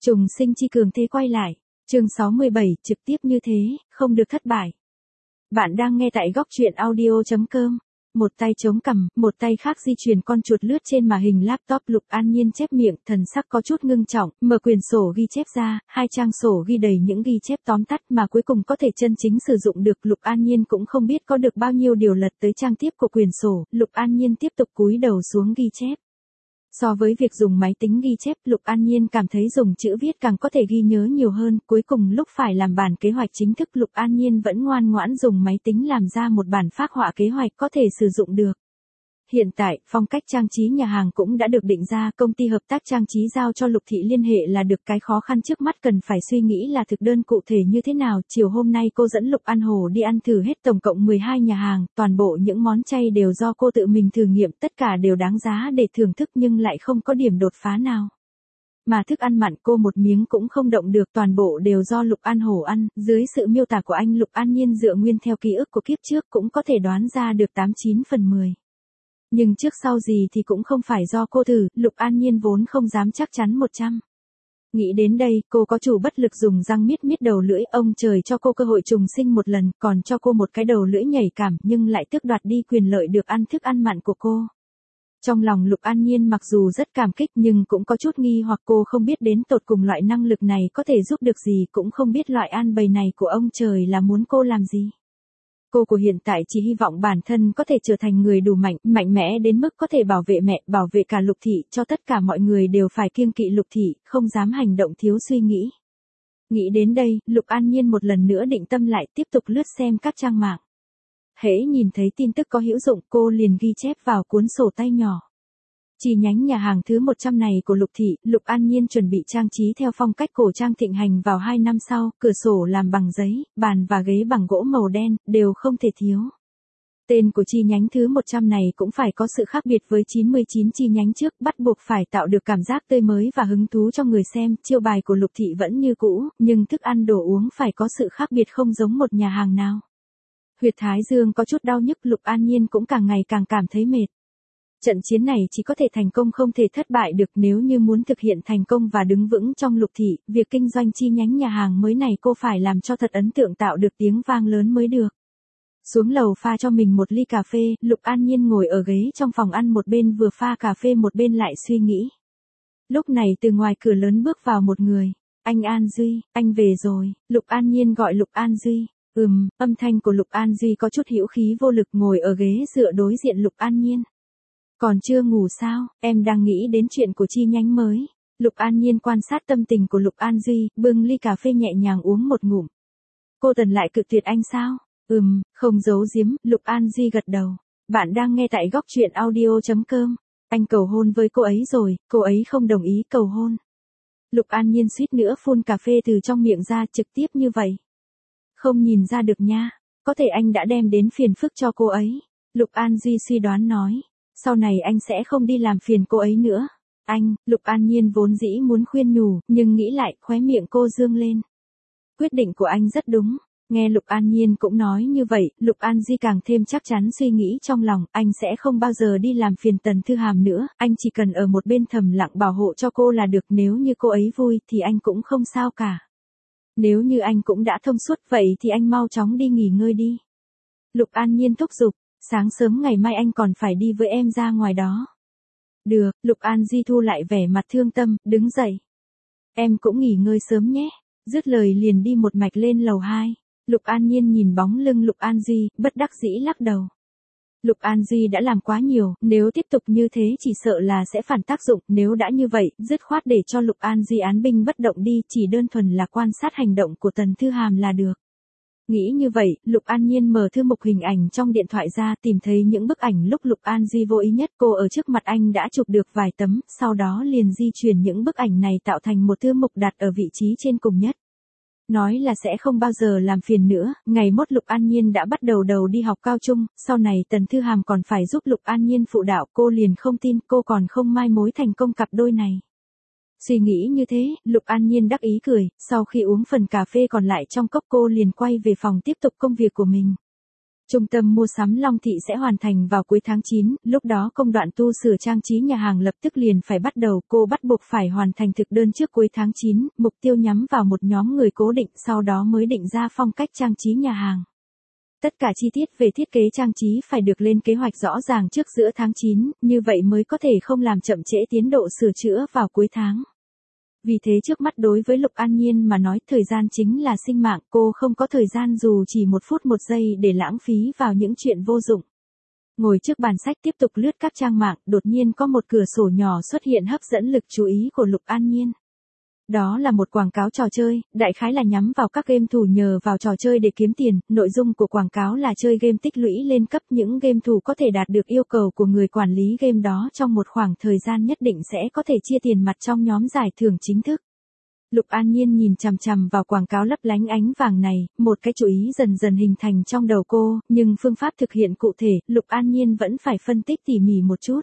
Trùng sinh chi cường thế quay lại. Chương 67, trực tiếp như thế, không được thất bại. Bạn đang nghe tại góc truyện audio.com. Một tay chống cằm, một tay khác di chuyển con chuột lướt trên màn hình laptop. Lục An Nhiên chép miệng, thần sắc có chút ngưng trọng, mở quyển sổ ghi chép ra, hai trang sổ ghi đầy những ghi chép tóm tắt mà cuối cùng có thể chân chính sử dụng được. Lục An Nhiên cũng không biết có được bao nhiêu điều lật tới trang tiếp của quyển sổ. Lục An Nhiên tiếp tục cúi đầu xuống ghi chép. So với việc dùng máy tính ghi chép, Lục An Nhiên cảm thấy dùng chữ viết càng có thể ghi nhớ nhiều hơn. Cuối cùng lúc phải làm bản kế hoạch chính thức, Lục An Nhiên vẫn ngoan ngoãn dùng máy tính làm ra một bản phác họa kế hoạch có thể sử dụng được. Hiện tại, phong cách trang trí nhà hàng cũng đã được định ra, công ty hợp tác trang trí giao cho Lục Thị liên hệ là được. Cái khó khăn trước mắt cần phải suy nghĩ là thực đơn cụ thể như thế nào. Chiều hôm nay cô dẫn Lục An Hồ đi ăn thử hết tổng cộng 12 nhà hàng, toàn bộ những món chay đều do cô tự mình thử nghiệm, tất cả đều đáng giá để thưởng thức nhưng lại không có điểm đột phá nào. Mà thức ăn mặn cô một miếng cũng không động được, toàn bộ đều do Lục An Hổ ăn. Dưới sự miêu tả của anh, Lục An Nhiên dựa nguyên theo ký ức của kiếp trước cũng có thể đoán ra được 89 phần 10. Nhưng trước sau gì thì cũng không phải do cô thử, Lục An Nhiên vốn không dám chắc chắn 100. Nghĩ đến đây, cô có chủ bất lực dùng răng miết miết đầu lưỡi. Ông trời cho cô cơ hội trùng sinh một lần, còn cho cô một cái đầu lưỡi nhạy cảm, nhưng lại tước đoạt đi quyền lợi được ăn thức ăn mặn của cô. Trong lòng Lục An Nhiên mặc dù rất cảm kích nhưng cũng có chút nghi hoặc, cô không biết đến tột cùng loại năng lực này có thể giúp được gì, cũng không biết loại an bày này của ông trời là muốn cô làm gì. Cô của hiện tại chỉ hy vọng bản thân có thể trở thành người đủ mạnh mẽ đến mức có thể bảo vệ mẹ, bảo vệ cả Lục Thị, cho tất cả mọi người đều phải kiêng kỵ Lục Thị, không dám hành động thiếu suy nghĩ. Nghĩ đến đây, Lục An Nhiên một lần nữa định tâm lại, tiếp tục lướt xem các trang mạng. Hễ nhìn thấy tin tức có hữu dụng, cô liền ghi chép vào cuốn sổ tay nhỏ. Chi nhánh nhà hàng thứ 100 này của Lục Thị, Lục An Nhiên chuẩn bị trang trí theo phong cách cổ trang thịnh hành vào 2 năm sau, cửa sổ làm bằng giấy, bàn và ghế bằng gỗ màu đen, đều không thể thiếu. Tên của chi nhánh thứ 100 này cũng phải có sự khác biệt với 99 chi nhánh trước, bắt buộc phải tạo được cảm giác tươi mới và hứng thú cho người xem. Chiêu bài của Lục Thị vẫn như cũ, nhưng thức ăn đồ uống phải có sự khác biệt không giống một nhà hàng nào. Huyệt thái dương có chút đau nhức, Lục An Nhiên cũng càng ngày càng cảm thấy mệt. Trận chiến này chỉ có thể thành công không thể thất bại được. Nếu như muốn thực hiện thành công và đứng vững trong Lục Thị, việc kinh doanh chi nhánh nhà hàng mới này cô phải làm cho thật ấn tượng, tạo được tiếng vang lớn mới được. Xuống lầu pha cho mình một ly cà phê, Lục An Nhiên ngồi ở ghế trong phòng ăn, một bên vừa pha cà phê một bên lại suy nghĩ. Lúc này từ ngoài cửa lớn bước vào một người. Anh An Duy, anh về rồi. Lục An Nhiên gọi Lục An Duy. Âm thanh của Lục An Duy có chút hữu khí vô lực, ngồi ở ghế dựa đối diện Lục An Nhiên. Còn chưa ngủ sao, em đang nghĩ đến chuyện của chi nhánh mới. Lục An Nhiên quan sát tâm tình của Lục An Duy, bưng ly cà phê nhẹ nhàng uống một ngụm. Cô Tần lại cự tuyệt anh sao? Không giấu giếm, Lục An Duy gật đầu. Bạn đang nghe tại góc truyện audio.com. Anh cầu hôn với cô ấy rồi, cô ấy không đồng ý cầu hôn. Lục An Nhiên suýt nữa phun cà phê từ trong miệng ra, trực tiếp như vậy. Không nhìn ra được nha, có thể anh đã đem đến phiền phức cho cô ấy. Lục An Duy suy đoán nói. Sau này anh sẽ không đi làm phiền cô ấy nữa. Anh, Lục An Nhiên vốn dĩ muốn khuyên nhủ, nhưng nghĩ lại, khóe miệng cô dương lên. Quyết định của anh rất đúng. Nghe Lục An Nhiên cũng nói như vậy, Lục An Duy càng thêm chắc chắn suy nghĩ trong lòng, anh sẽ không bao giờ đi làm phiền Tần Thư Hàm nữa, anh chỉ cần ở một bên thầm lặng bảo hộ cho cô là được, nếu như cô ấy vui thì anh cũng không sao cả. Nếu như anh cũng đã thông suốt vậy thì anh mau chóng đi nghỉ ngơi đi. Lục An Nhiên thúc giục, sáng sớm ngày mai anh còn phải đi với em ra ngoài đó. Được, Lục An Duy thu lại vẻ mặt thương tâm, đứng dậy. Em cũng nghỉ ngơi sớm nhé. Dứt lời liền đi một mạch lên lầu 2. Lục An Nhiên nhìn bóng lưng Lục An Duy, bất đắc dĩ lắc đầu. Lục An Duy đã làm quá nhiều, nếu tiếp tục như thế chỉ sợ là sẽ phản tác dụng, nếu đã như vậy, dứt khoát để cho Lục An Duy án binh bất động đi, chỉ đơn thuần là quan sát hành động của Tần Thư Hàm là được. Nghĩ như vậy, Lục An Nhiên mở thư mục hình ảnh trong điện thoại ra, tìm thấy những bức ảnh lúc Lục An Duy vô ý nhất, cô ở trước mặt anh đã chụp được vài tấm, sau đó liền di chuyển những bức ảnh này tạo thành một thư mục đặt ở vị trí trên cùng nhất. Nói là sẽ không bao giờ làm phiền nữa, ngày mốt Lục An Nhiên đã bắt đầu đi học cao trung, sau này Tần Thư Hàm còn phải giúp Lục An Nhiên phụ đạo, cô liền không tin cô còn không mai mối thành công cặp đôi này. Suy nghĩ như thế, Lục An Nhiên đắc ý cười, sau khi uống phần cà phê còn lại trong cốc cô liền quay về phòng tiếp tục công việc của mình. Trung tâm mua sắm Long Thị sẽ hoàn thành vào cuối tháng 9, lúc đó công đoạn tu sửa trang trí nhà hàng lập tức liền phải bắt đầu, cô bắt buộc phải hoàn thành thực đơn trước cuối tháng 9, mục tiêu nhắm vào một nhóm người cố định, sau đó mới định ra phong cách trang trí nhà hàng. Tất cả chi tiết về thiết kế trang trí phải được lên kế hoạch rõ ràng trước giữa tháng 9, như vậy mới có thể không làm chậm trễ tiến độ sửa chữa vào cuối tháng. Vì thế trước mắt đối với Lục An Nhiên mà nói thời gian chính là sinh mạng, cô không có thời gian dù chỉ 1 phút 1 giây để lãng phí vào những chuyện vô dụng. Ngồi trước bàn sách tiếp tục lướt các trang mạng, đột nhiên có một cửa sổ nhỏ xuất hiện hấp dẫn lực chú ý của Lục An Nhiên. Đó là một quảng cáo trò chơi, đại khái là nhắm vào các game thủ nhờ vào trò chơi để kiếm tiền, nội dung của quảng cáo là chơi game tích lũy lên cấp, những game thủ có thể đạt được yêu cầu của người quản lý game đó trong một khoảng thời gian nhất định sẽ có thể chia tiền mặt trong nhóm giải thưởng chính thức. Lục An Nhiên nhìn chằm chằm vào quảng cáo lấp lánh ánh vàng này, một cái chú ý dần dần hình thành trong đầu cô, nhưng phương pháp thực hiện cụ thể, Lục An Nhiên vẫn phải phân tích tỉ mỉ một chút.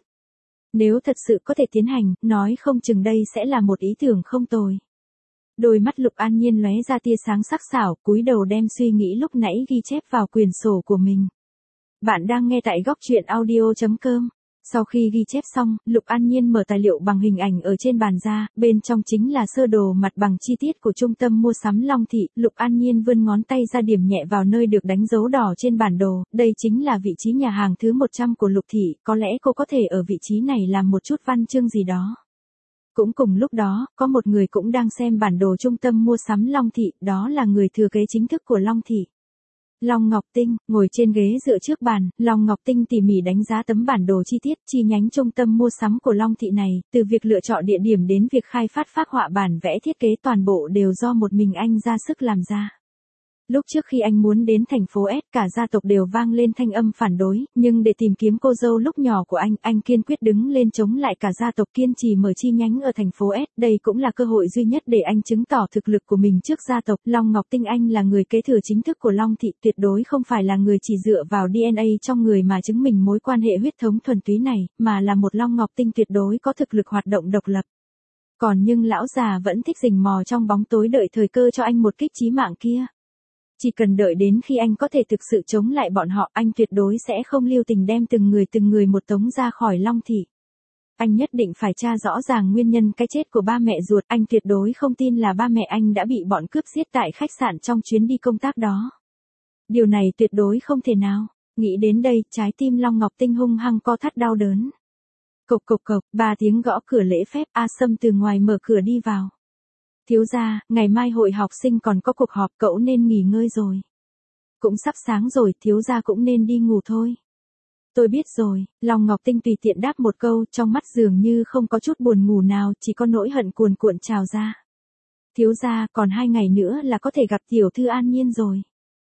Nếu thật sự có thể tiến hành, nói không chừng đây sẽ là một ý tưởng không tồi. Đôi mắt Lục An Nhiên lóe ra tia sáng sắc sảo, cúi đầu đem suy nghĩ lúc nãy ghi chép vào quyển sổ của mình. Bạn đang nghe tại góc truyện audio.com. Sau khi ghi chép xong, Lục An Nhiên mở tài liệu bằng hình ảnh ở trên bàn ra, bên trong chính là sơ đồ mặt bằng chi tiết của trung tâm mua sắm Long Thị. Lục An Nhiên vươn ngón tay ra điểm nhẹ vào nơi được đánh dấu đỏ trên bản đồ, đây chính là vị trí nhà hàng thứ 100 của Lục Thị, có lẽ cô có thể ở vị trí này làm một chút văn chương gì đó. Cũng cùng lúc đó, có một người cũng đang xem bản đồ trung tâm mua sắm Long Thị, đó là người thừa kế chính thức của Long Thị. Long Ngọc Tinh, ngồi trên ghế dựa trước bàn, Long Ngọc Tinh tỉ mỉ đánh giá tấm bản đồ chi tiết chi nhánh trung tâm mua sắm của Long Thị này, từ việc lựa chọn địa điểm đến việc khai phát phác họa bản vẽ thiết kế toàn bộ đều do một mình anh ra sức làm ra. Lúc trước khi anh muốn đến thành phố S, cả gia tộc đều vang lên thanh âm phản đối, nhưng để tìm kiếm cô dâu lúc nhỏ của anh kiên quyết đứng lên chống lại cả gia tộc, kiên trì mở chi nhánh ở thành phố S. Đây cũng là cơ hội duy nhất để anh chứng tỏ thực lực của mình trước gia tộc. Long Ngọc Tinh anh là người kế thừa chính thức của Long Thị, tuyệt đối không phải là người chỉ dựa vào DNA trong người mà chứng minh mối quan hệ huyết thống thuần túy này, mà là một Long Ngọc Tinh tuyệt đối có thực lực hoạt động độc lập. Còn nhưng lão già vẫn thích rình mò trong bóng tối đợi thời cơ cho anh một kích chí mạng kia. Chỉ cần đợi đến khi anh có thể thực sự chống lại bọn họ, anh tuyệt đối sẽ không lưu tình đem từng người một tống ra khỏi Long Thị. Anh nhất định phải tra rõ ràng nguyên nhân cái chết của ba mẹ ruột, anh tuyệt đối không tin là ba mẹ anh đã bị bọn cướp giết tại khách sạn trong chuyến đi công tác đó. Điều này tuyệt đối không thể nào. Nghĩ đến đây, trái tim Long Ngọc Tinh hung hăng co thắt đau đớn. Cộc cộc cộc, 3 tiếng gõ cửa lễ phép, A Sâm từ ngoài mở cửa đi vào. Thiếu gia, ngày mai hội học sinh còn có cuộc họp, cậu nên nghỉ ngơi rồi. Cũng sắp sáng rồi, thiếu gia cũng nên đi ngủ thôi. Tôi biết rồi, Long Ngọc Tinh tùy tiện đáp một câu, trong mắt dường như không có chút buồn ngủ nào, chỉ có nỗi hận cuồn cuộn trào ra. Thiếu gia, còn 2 ngày nữa là có thể gặp tiểu thư An Nhiên rồi.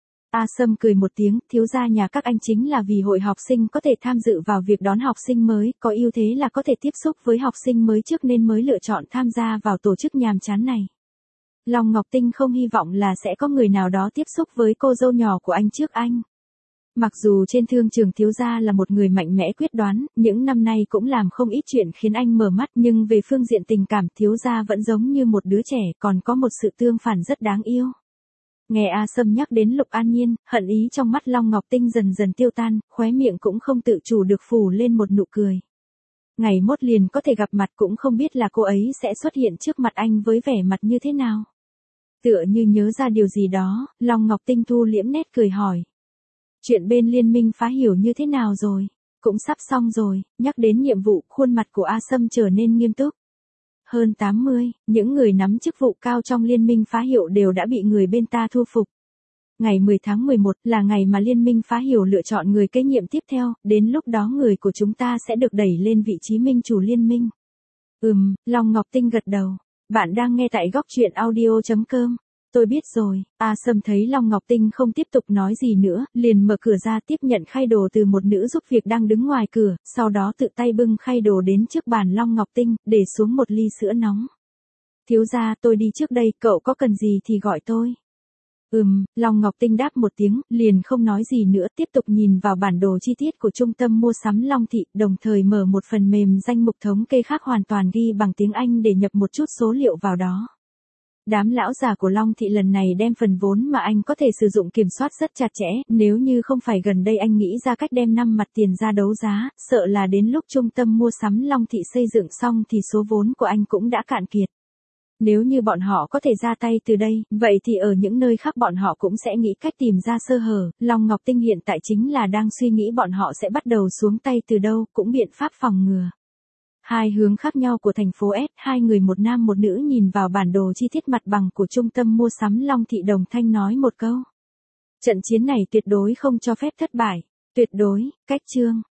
A Sâm cười một tiếng, thiếu gia nhà các anh chính là vì hội học sinh có thể tham dự vào việc đón học sinh mới, có ưu thế là có thể tiếp xúc với học sinh mới trước nên mới lựa chọn tham gia vào tổ chức nhàm chán này. Long Ngọc Tinh không hy vọng là sẽ có người nào đó tiếp xúc với cô dâu nhỏ của anh trước anh. Mặc dù trên thương trường thiếu gia là một người mạnh mẽ quyết đoán, những năm nay cũng làm không ít chuyện khiến anh mở mắt, nhưng về phương diện tình cảm thiếu gia vẫn giống như một đứa trẻ, còn có một sự tương phản rất đáng yêu. Nghe A Sâm nhắc đến Lục An Nhiên, hận ý trong mắt Long Ngọc Tinh dần dần tiêu tan, khóe miệng cũng không tự chủ được phủ lên một nụ cười. Ngày mốt liền có thể gặp mặt, cũng không biết là cô ấy sẽ xuất hiện trước mặt anh với vẻ mặt như thế nào. Tựa như nhớ ra điều gì đó, Long Ngọc Tinh thu liễm nét cười hỏi. Chuyện bên liên minh phá hiểu như thế nào rồi? Cũng sắp xong rồi. Nhắc đến nhiệm vụ, khuôn mặt của A Sâm trở nên nghiêm túc. Hơn 80, những người nắm chức vụ cao trong liên minh phá hiệu đều đã bị người bên ta thu phục. Ngày 10 tháng 11 là ngày mà liên minh phá hiểu lựa chọn người kế nhiệm tiếp theo, đến lúc đó người của chúng ta sẽ được đẩy lên vị trí minh chủ liên minh. Long Ngọc Tinh gật đầu. Bạn đang nghe tại góc truyện audio.com. Tôi biết rồi. A Sâm thấy Long Ngọc Tinh không tiếp tục nói gì nữa, liền mở cửa ra tiếp nhận khay đồ từ một nữ giúp việc đang đứng ngoài cửa, sau đó tự tay bưng khay đồ đến trước bàn Long Ngọc Tinh, để xuống một ly sữa nóng. Thiếu gia, tôi đi trước đây, cậu có cần gì thì gọi tôi. Long Ngọc Tinh đáp một tiếng, liền không nói gì nữa, tiếp tục nhìn vào bản đồ chi tiết của trung tâm mua sắm Long Thị, đồng thời mở một phần mềm danh mục thống kê khác hoàn toàn ghi bằng tiếng Anh để nhập một chút số liệu vào đó. Đám lão già của Long Thị lần này đem phần vốn mà anh có thể sử dụng kiểm soát rất chặt chẽ, nếu như không phải gần đây anh nghĩ ra cách đem 5 mặt tiền ra đấu giá, sợ là đến lúc trung tâm mua sắm Long Thị xây dựng xong thì số vốn của anh cũng đã cạn kiệt. Nếu như bọn họ có thể ra tay từ đây, vậy thì ở những nơi khác bọn họ cũng sẽ nghĩ cách tìm ra sơ hở. Long Ngọc Tinh hiện tại chính là đang suy nghĩ bọn họ sẽ bắt đầu xuống tay từ đâu, cũng biện pháp phòng ngừa. Hai hướng khác nhau của thành phố S, hai người một nam một nữ nhìn vào bản đồ chi tiết mặt bằng của trung tâm mua sắm Long Thị đồng thanh nói một câu. Trận chiến này tuyệt đối không cho phép thất bại. Tuyệt đối, cách chương.